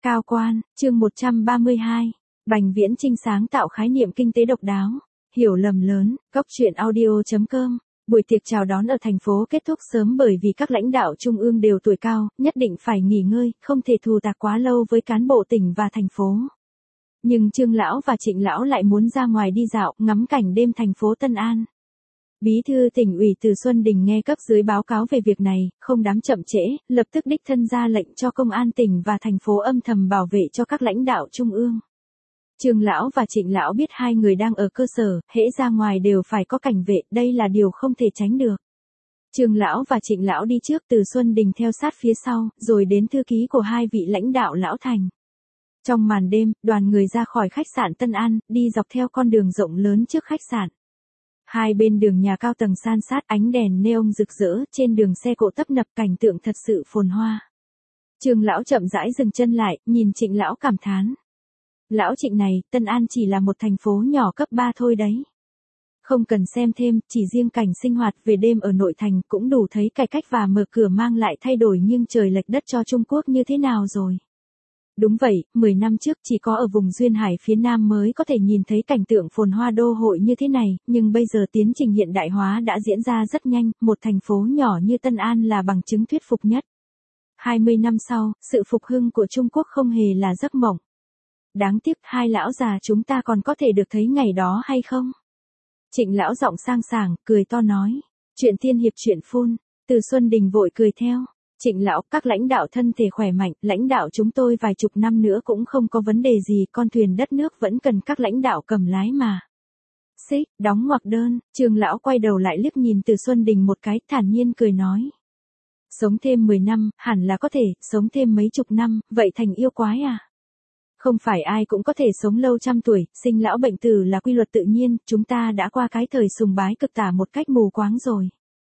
Cao quan, chương 132. Bành Viễn Chinh sáng tạo khái niệm kinh tế độc đáo. Hiểu lầm lớn, Góc truyện audio.com. Buổi tiệc chào đón ở thành phố kết thúc sớm bởi vì các lãnh đạo trung ương đều tuổi cao, nhất định phải nghỉ ngơi, không thể thù tạc quá lâu với cán bộ tỉnh và thành phố. Nhưng Trương Lão và Trịnh Lão lại muốn ra ngoài đi dạo, ngắm cảnh đêm thành phố Tân An. Bí thư tỉnh ủy Từ Xuân Đình nghe cấp dưới báo cáo về việc này, không dám chậm trễ, lập tức đích thân ra lệnh cho công an tỉnh và thành phố âm thầm bảo vệ cho các lãnh đạo trung ương. Trương Lão và Trịnh Lão biết hai người đang ở cơ sở, hễ ra ngoài đều phải có cảnh vệ, đây là điều không thể tránh được. Trương Lão và Trịnh Lão đi trước, Từ Xuân Đình theo sát phía sau, rồi đến thư ký của hai vị lãnh đạo lão thành. Trong màn đêm, đoàn người ra khỏi khách sạn Tân An, đi dọc theo con đường rộng lớn trước khách sạn. Hai bên đường nhà cao tầng san sát, ánh đèn neon rực rỡ, trên đường xe cộ tấp nập, cảnh tượng thật sự phồn hoa. Trương Lão chậm rãi dừng chân lại, nhìn Trịnh Lão cảm thán. Lão Trịnh này, Tân An chỉ là một thành phố nhỏ cấp 3 thôi đấy. Không cần xem thêm, chỉ riêng cảnh sinh hoạt về đêm ở nội thành cũng đủ thấy cải cách và mở cửa mang lại thay đổi nghiêng trời lệch đất cho Trung Quốc như thế nào rồi. Đúng vậy, 10 năm trước chỉ có ở vùng Duyên Hải phía Nam mới có thể nhìn thấy cảnh tượng phồn hoa đô hội như thế này, nhưng bây giờ tiến trình hiện đại hóa đã diễn ra rất nhanh, một thành phố nhỏ như Tân An là bằng chứng thuyết phục nhất. 20 năm sau, sự phục hưng của Trung Quốc không hề là giấc mộng. Đáng tiếc hai lão già chúng ta còn có thể được thấy ngày đó hay không? Trịnh Lão giọng sang sảng, cười to nói. Chuyện tiên hiệp chuyện phun. Từ Xuân Đình vội cười theo. Trịnh Lão, các lãnh đạo thân thể khỏe mạnh, lãnh đạo chúng tôi vài chục năm nữa cũng không có vấn đề gì, con thuyền đất nước vẫn cần các lãnh đạo cầm lái mà. Xích, đóng ngoặc đơn, Trương Lão quay đầu lại liếc nhìn Từ Xuân Đình một cái, thản nhiên cười nói. Sống thêm 10 năm, hẳn là có thể, sống thêm mấy chục năm, vậy thành yêu quái à? Không phải ai cũng có thể sống lâu trăm tuổi, sinh lão bệnh tử là quy luật tự nhiên, chúng ta đã qua cái thời sùng bái cực tả một cách mù quáng rồi.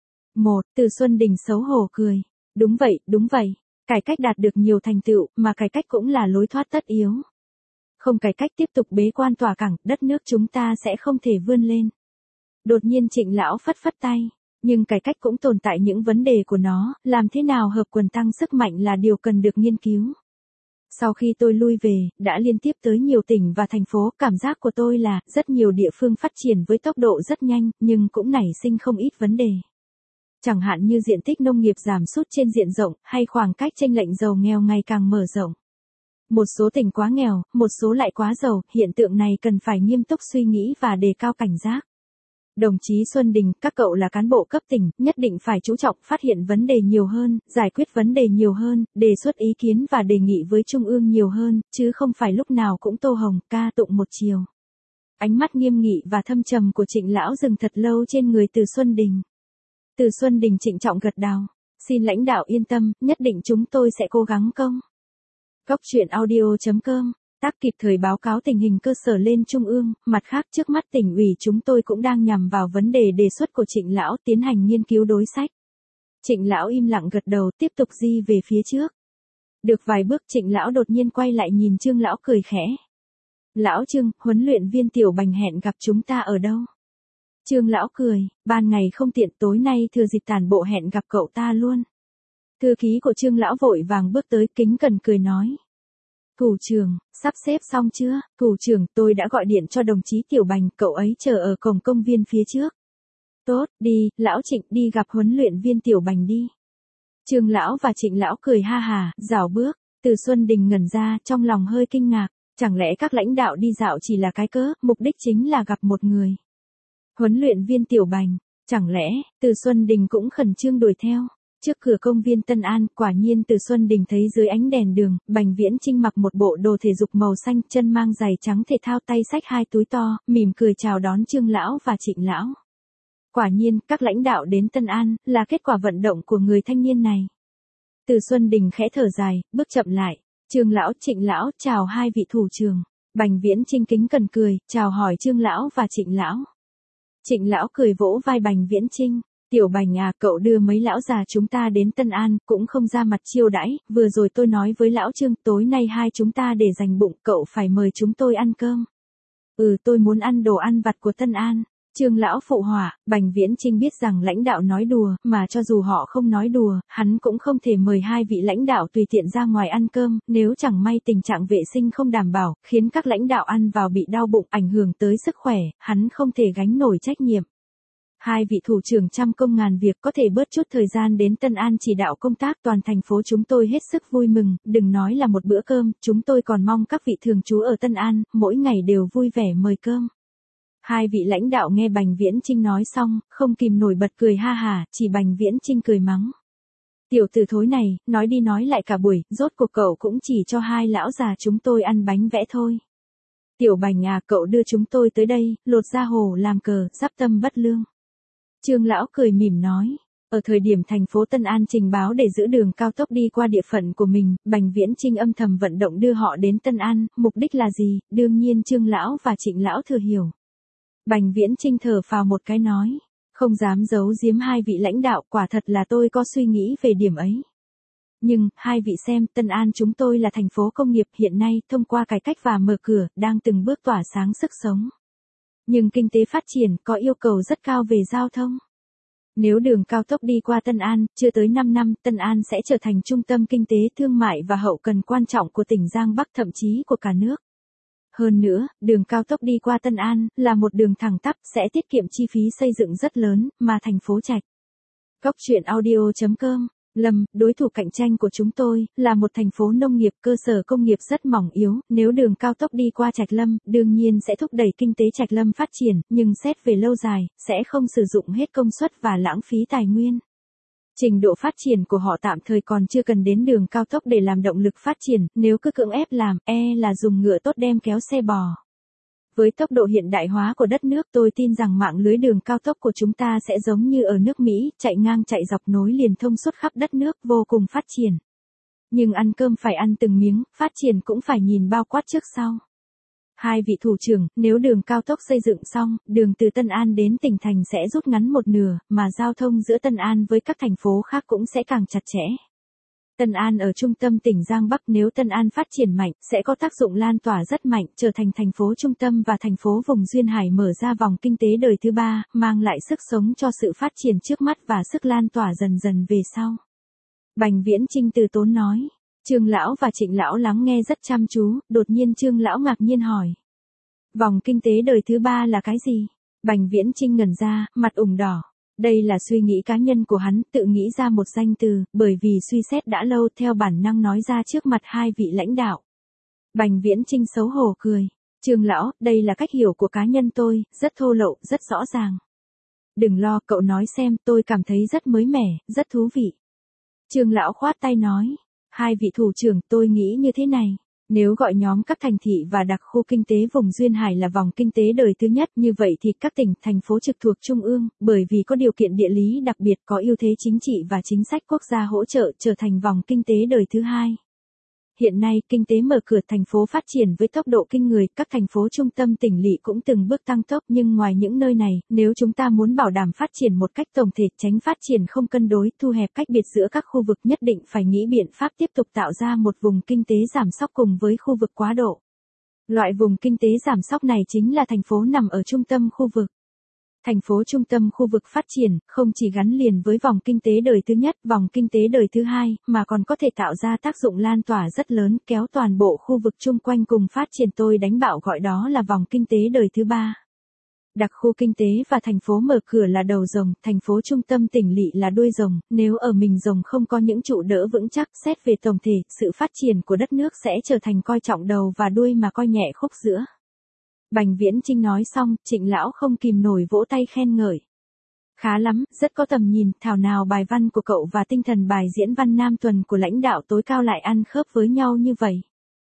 Từ Xuân Đình xấu hổ cười. Đúng vậy, cải cách đạt được nhiều thành tựu, mà cải cách cũng là lối thoát tất yếu. Không cải cách tiếp tục bế quan tỏa cẳng, đất nước chúng ta sẽ không thể vươn lên. Đột nhiên Trịnh Lão phất phất tay, nhưng cải cách cũng tồn tại những vấn đề của nó, làm thế nào hợp quần tăng sức mạnh là điều cần được nghiên cứu. Sau khi tôi lui về, đã liên tiếp tới nhiều tỉnh và thành phố, cảm giác của tôi là, rất nhiều địa phương phát triển với tốc độ rất nhanh, nhưng cũng nảy sinh không ít vấn đề. Chẳng hạn như diện tích nông nghiệp giảm sút trên diện rộng, hay khoảng cách chênh lệch giàu nghèo ngày càng mở rộng. Một số tỉnh quá nghèo, một số lại quá giàu, hiện tượng này cần phải nghiêm túc suy nghĩ và đề cao cảnh giác. Đồng chí Xuân Đình, các cậu là cán bộ cấp tỉnh, nhất định phải chú trọng phát hiện vấn đề nhiều hơn, giải quyết vấn đề nhiều hơn, đề xuất ý kiến và đề nghị với Trung ương nhiều hơn, chứ không phải lúc nào cũng tô hồng, ca tụng một chiều. Ánh mắt nghiêm nghị và thâm trầm của Trịnh Lão dừng thật lâu trên người Từ Xuân Đình. Từ Xuân Đình trịnh trọng gật đầu. Xin lãnh đạo yên tâm, nhất định chúng tôi sẽ cố gắng công. Góc truyện audio.com. Tác kịp thời báo cáo tình hình cơ sở lên Trung ương, mặt khác trước mắt tỉnh ủy chúng tôi cũng đang nhằm vào vấn đề đề xuất của Trịnh Lão tiến hành nghiên cứu đối sách. Trịnh Lão im lặng gật đầu tiếp tục di về phía trước. Được vài bước Trịnh Lão đột nhiên quay lại nhìn Trương Lão cười khẽ. Lão Trương, huấn luyện viên Tiểu Bành hẹn gặp chúng ta ở đâu? Trương Lão cười, ban ngày không tiện tối nay thừa dịp tản bộ hẹn gặp cậu ta luôn. Thư ký của Trương Lão vội vàng bước tới kính cẩn cười nói. Củ trưởng, sắp xếp xong chưa? Củ trưởng, tôi đã gọi điện cho đồng chí Tiểu Bành, cậu ấy chờ ở cổng công viên phía trước. Tốt, đi, Lão Trịnh đi gặp huấn luyện viên Tiểu Bành đi. Trương Lão và Trịnh Lão cười ha hà, rảo bước. Từ Xuân Đình ngẩn ra, trong lòng hơi kinh ngạc, chẳng lẽ các lãnh đạo đi dạo chỉ là cái cớ, mục đích chính là gặp một người. Huấn luyện viên Tiểu Bành, chẳng lẽ, Từ Xuân Đình cũng khẩn trương đuổi theo. Trước cửa công viên Tân An, quả nhiên Từ Xuân Đình thấy dưới ánh đèn đường, Bành Viễn Chinh mặc một bộ đồ thể dục màu xanh, chân mang giày trắng thể thao, tay xách hai túi to, mỉm cười chào đón Trương Lão và Trịnh Lão. Quả nhiên, các lãnh đạo đến Tân An, là kết quả vận động của người thanh niên này. Từ Xuân Đình khẽ thở dài, bước chậm lại. Trương Lão, Trịnh Lão, chào hai vị thủ trưởng. Bành Viễn Chinh kính cẩn cười, chào hỏi Trương Lão và Trịnh Lão. Trịnh Lão cười vỗ vai Bành Viễn Chinh. Tiểu Bành à, cậu đưa mấy lão già chúng ta đến Tân An, cũng không ra mặt chiêu đãi, vừa rồi tôi nói với lão Trương, tối nay hai chúng ta để dành bụng, cậu phải mời chúng tôi ăn cơm. Tôi muốn ăn đồ ăn vặt của Tân An. Trương lão phụ họa, Bành Viễn Chinh biết rằng lãnh đạo nói đùa, mà cho dù họ không nói đùa, hắn cũng không thể mời hai vị lãnh đạo tùy tiện ra ngoài ăn cơm, nếu chẳng may tình trạng vệ sinh không đảm bảo, khiến các lãnh đạo ăn vào bị đau bụng, ảnh hưởng tới sức khỏe, hắn không thể gánh nổi trách nhiệm. Hai vị thủ trưởng trăm công ngàn việc có thể bớt chút thời gian đến Tân An chỉ đạo công tác, toàn thành phố chúng tôi hết sức vui mừng, đừng nói là một bữa cơm, chúng tôi còn mong các vị thường trú ở Tân An, mỗi ngày đều vui vẻ mời cơm. Hai vị lãnh đạo nghe Bành Viễn Chinh nói xong, không kìm nổi bật cười ha hả, chỉ Bành Viễn Chinh cười mắng. Tiểu tử thối này, nói đi nói lại cả buổi, rốt cuộc cậu cũng chỉ cho hai lão già chúng tôi ăn bánh vẽ thôi. Tiểu Bành à, cậu đưa chúng tôi tới đây, lột da hổ làm cờ, giáp tâm bất lương. Trương lão cười mỉm nói. Ở thời điểm thành phố Tân An trình báo để giữ đường cao tốc đi qua địa phận của mình, Bành Viễn Chinh âm thầm vận động đưa họ đến Tân An, mục đích là gì, đương nhiên Trương lão và Trịnh lão thừa hiểu. Bành Viễn Chinh thở phào một cái nói, không dám giấu giếm hai vị lãnh đạo, quả thật là tôi có suy nghĩ về điểm ấy. Nhưng, hai vị xem, Tân An chúng tôi là thành phố công nghiệp hiện nay, thông qua cải cách và mở cửa, đang từng bước tỏa sáng sức sống. Nhưng kinh tế phát triển có yêu cầu rất cao về giao thông. Nếu đường cao tốc đi qua Tân An, chưa tới 5 năm, Tân An sẽ trở thành trung tâm kinh tế thương mại và hậu cần quan trọng của tỉnh Giang Bắc thậm chí của cả nước. Hơn nữa, đường cao tốc đi qua Tân An là một đường thẳng tắp sẽ tiết kiệm chi phí xây dựng rất lớn, mà thành phố Trạch. Cốc truyện audio.com Lâm, đối thủ cạnh tranh của chúng tôi, là một thành phố nông nghiệp, cơ sở công nghiệp rất mỏng yếu, nếu đường cao tốc đi qua Trạch Lâm, đương nhiên sẽ thúc đẩy kinh tế Trạch Lâm phát triển, nhưng xét về lâu dài, sẽ không sử dụng hết công suất và lãng phí tài nguyên. Trình độ phát triển của họ tạm thời còn chưa cần đến đường cao tốc để làm động lực phát triển, nếu cứ cưỡng ép làm, là dùng ngựa tốt đem kéo xe bò. Với tốc độ hiện đại hóa của đất nước, tôi tin rằng mạng lưới đường cao tốc của chúng ta sẽ giống như ở nước Mỹ, chạy ngang chạy dọc nối liền thông suốt khắp đất nước, vô cùng phát triển. Nhưng ăn cơm phải ăn từng miếng, phát triển cũng phải nhìn bao quát trước sau. Hai vị thủ trưởng, nếu đường cao tốc xây dựng xong, đường từ Tân An đến tỉnh thành sẽ rút ngắn một nửa, mà giao thông giữa Tân An với các thành phố khác cũng sẽ càng chặt chẽ. Tân An ở trung tâm tỉnh Giang Bắc, nếu Tân An phát triển mạnh, sẽ có tác dụng lan tỏa rất mạnh, trở thành thành phố trung tâm và thành phố vùng duyên hải, mở ra vòng kinh tế đời thứ ba, mang lại sức sống cho sự phát triển trước mắt và sức lan tỏa dần dần về sau. Bành Viễn Chinh từ tốn nói. Trương lão và Trịnh lão lắng nghe rất chăm chú, đột nhiên Trương lão ngạc nhiên hỏi. Vòng kinh tế đời thứ ba là cái gì? Bành Viễn Chinh ngẩn ra, mặt ửng đỏ. Đây là suy nghĩ cá nhân của hắn, tự nghĩ ra một danh từ, bởi vì suy xét đã lâu, theo bản năng nói ra trước mặt hai vị lãnh đạo. Bành Viễn Chinh xấu hổ cười. Trương lão, đây là cách hiểu của cá nhân tôi, rất thô lậu, rất rõ ràng. Đừng lo, cậu nói xem, tôi cảm thấy rất mới mẻ, rất thú vị. Trương lão khoát tay nói. Hai vị thủ trưởng, tôi nghĩ như thế này. Nếu gọi nhóm các thành thị và đặc khu kinh tế vùng duyên hải là vòng kinh tế đời thứ nhất, như vậy thì các tỉnh, thành phố trực thuộc trung ương, bởi vì có điều kiện địa lý đặc biệt, có ưu thế chính trị và chính sách quốc gia hỗ trợ, trở thành vòng kinh tế đời thứ hai. Hiện nay, kinh tế mở cửa, thành phố phát triển với tốc độ kinh người, các thành phố trung tâm tỉnh lỵ cũng từng bước tăng tốc, nhưng ngoài những nơi này, nếu chúng ta muốn bảo đảm phát triển một cách tổng thể, tránh phát triển không cân đối, thu hẹp cách biệt giữa các khu vực, nhất định phải nghĩ biện pháp tiếp tục tạo ra một vùng kinh tế giảm sóc cùng với khu vực quá độ. Loại vùng kinh tế giảm sóc này chính là thành phố nằm ở trung tâm khu vực. Thành phố trung tâm khu vực phát triển, không chỉ gắn liền với vòng kinh tế đời thứ nhất, vòng kinh tế đời thứ hai, mà còn có thể tạo ra tác dụng lan tỏa rất lớn, kéo toàn bộ khu vực chung quanh cùng phát triển, tôi đánh bạo gọi đó là vòng kinh tế đời thứ ba. Đặc khu kinh tế và thành phố mở cửa là đầu rồng, thành phố trung tâm tỉnh lỵ là đuôi rồng, nếu ở mình rồng không có những trụ đỡ vững chắc, xét về tổng thể, sự phát triển của đất nước sẽ trở thành coi trọng đầu và đuôi mà coi nhẹ khúc giữa. Bành Viễn Chinh nói xong, Trịnh lão không kìm nổi vỗ tay khen ngợi. Khá lắm, rất có tầm nhìn, thảo nào bài văn của cậu và tinh thần bài diễn văn nam tuần của lãnh đạo tối cao lại ăn khớp với nhau như vậy.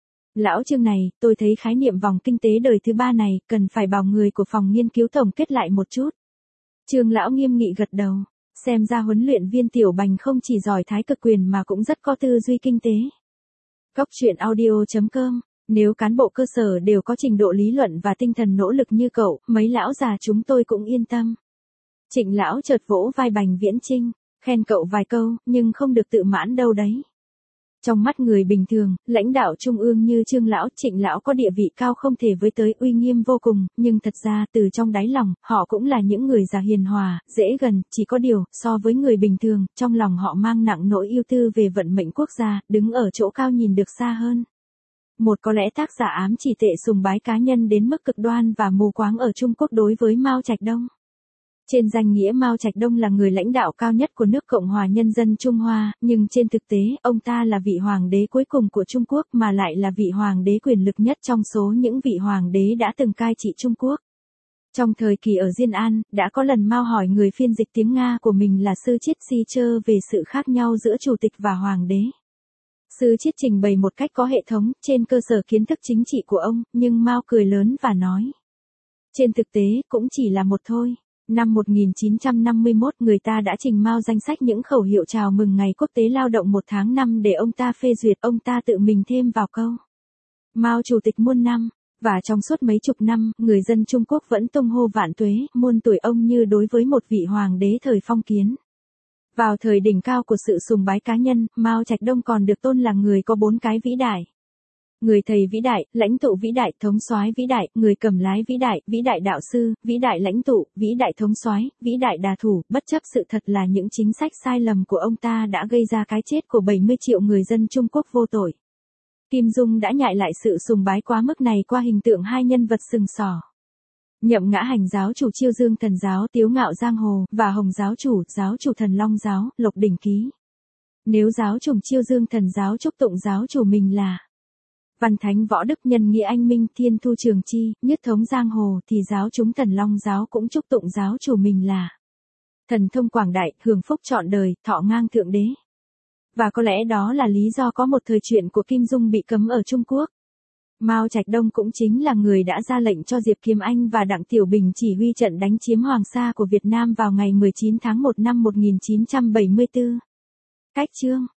Lão Trương này, tôi thấy khái niệm vòng kinh tế đời thứ ba này, cần phải bảo người của phòng nghiên cứu tổng kết lại một chút. Trương lão nghiêm nghị gật đầu, xem ra huấn luyện viên Tiểu Bành không chỉ giỏi thái cực quyền mà cũng rất có tư duy kinh tế. Cốc truyện audio.com Nếu cán bộ cơ sở đều có trình độ lý luận và tinh thần nỗ lực như cậu, mấy lão già chúng tôi cũng yên tâm. Trịnh lão chợt vỗ vai Bành Viễn Chinh, khen cậu vài câu, nhưng không được tự mãn đâu đấy. Trong mắt người bình thường, lãnh đạo trung ương như Trương Lão, Trịnh Lão có địa vị cao không thể với tới, uy nghiêm vô cùng, nhưng thật ra từ trong đáy lòng, họ cũng là những người già hiền hòa, dễ gần, chỉ có điều, so với người bình thường, trong lòng họ mang nặng nỗi ưu tư về vận mệnh quốc gia, đứng ở chỗ cao nhìn được xa hơn. Một có lẽ tác giả ám chỉ tệ sùng bái cá nhân đến mức cực đoan và mù quáng ở Trung Quốc đối với Mao Trạch Đông. Trên danh nghĩa Mao Trạch Đông là người lãnh đạo cao nhất của nước Cộng hòa Nhân dân Trung Hoa, nhưng trên thực tế, ông ta là vị hoàng đế cuối cùng của Trung Quốc mà lại là vị hoàng đế quyền lực nhất trong số những vị hoàng đế đã từng cai trị Trung Quốc. Trong thời kỳ ở Diên An, đã có lần Mao hỏi người phiên dịch tiếng Nga của mình là sư Chiết Si Chơ về sự khác nhau giữa chủ tịch và hoàng đế. Sư Chiết trình bày một cách có hệ thống, trên cơ sở kiến thức chính trị của ông, nhưng Mao cười lớn và nói. Trên thực tế, cũng chỉ là một thôi. Năm 1951 người ta đã trình Mao danh sách những khẩu hiệu chào mừng Ngày Quốc tế Lao động 1 tháng 5 để ông ta phê duyệt, ông ta tự mình thêm vào câu. Mao Chủ tịch muôn năm, và trong suốt mấy chục năm, người dân Trung Quốc vẫn tung hô vạn tuế, muôn tuổi ông như đối với một vị hoàng đế thời phong kiến. Vào thời đỉnh cao của sự sùng bái cá nhân, Mao Trạch Đông còn được tôn là người có 4 cái vĩ đại. Người thầy vĩ đại, lãnh tụ vĩ đại, thống soái vĩ đại, người cầm lái vĩ đại đạo sư, vĩ đại lãnh tụ, vĩ đại thống soái, vĩ đại đà thủ, bất chấp sự thật là những chính sách sai lầm của ông ta đã gây ra cái chết của 70 triệu người dân Trung Quốc vô tội. Kim Dung đã nhại lại sự sùng bái quá mức này qua hình tượng hai nhân vật sừng sỏ. Nhậm Ngã Hành giáo chủ Chiêu Dương Thần giáo Tiếu Ngạo Giang Hồ, và Hồng giáo chủ Thần Long giáo, Lộc Đỉnh Ký. Nếu giáo chủ Chiêu Dương Thần giáo chúc tụng giáo chủ mình là Văn Thánh Võ Đức Nhân Nghĩa Anh Minh Thiên Thu Trường Chi, nhất thống giang hồ, thì giáo chúng Thần Long giáo cũng chúc tụng giáo chủ mình là Thần Thông Quảng Đại, hưởng phúc trọn đời, thọ ngang thượng đế. Và có lẽ đó là lý do có một thời truyện của Kim Dung bị cấm ở Trung Quốc. Mao Trạch Đông cũng chính là người đã ra lệnh cho Diệp Kiếm Anh và Đặng Tiểu Bình chỉ huy trận đánh chiếm Hoàng Sa của Việt Nam vào ngày 19 tháng 1 năm 1974. Cách chương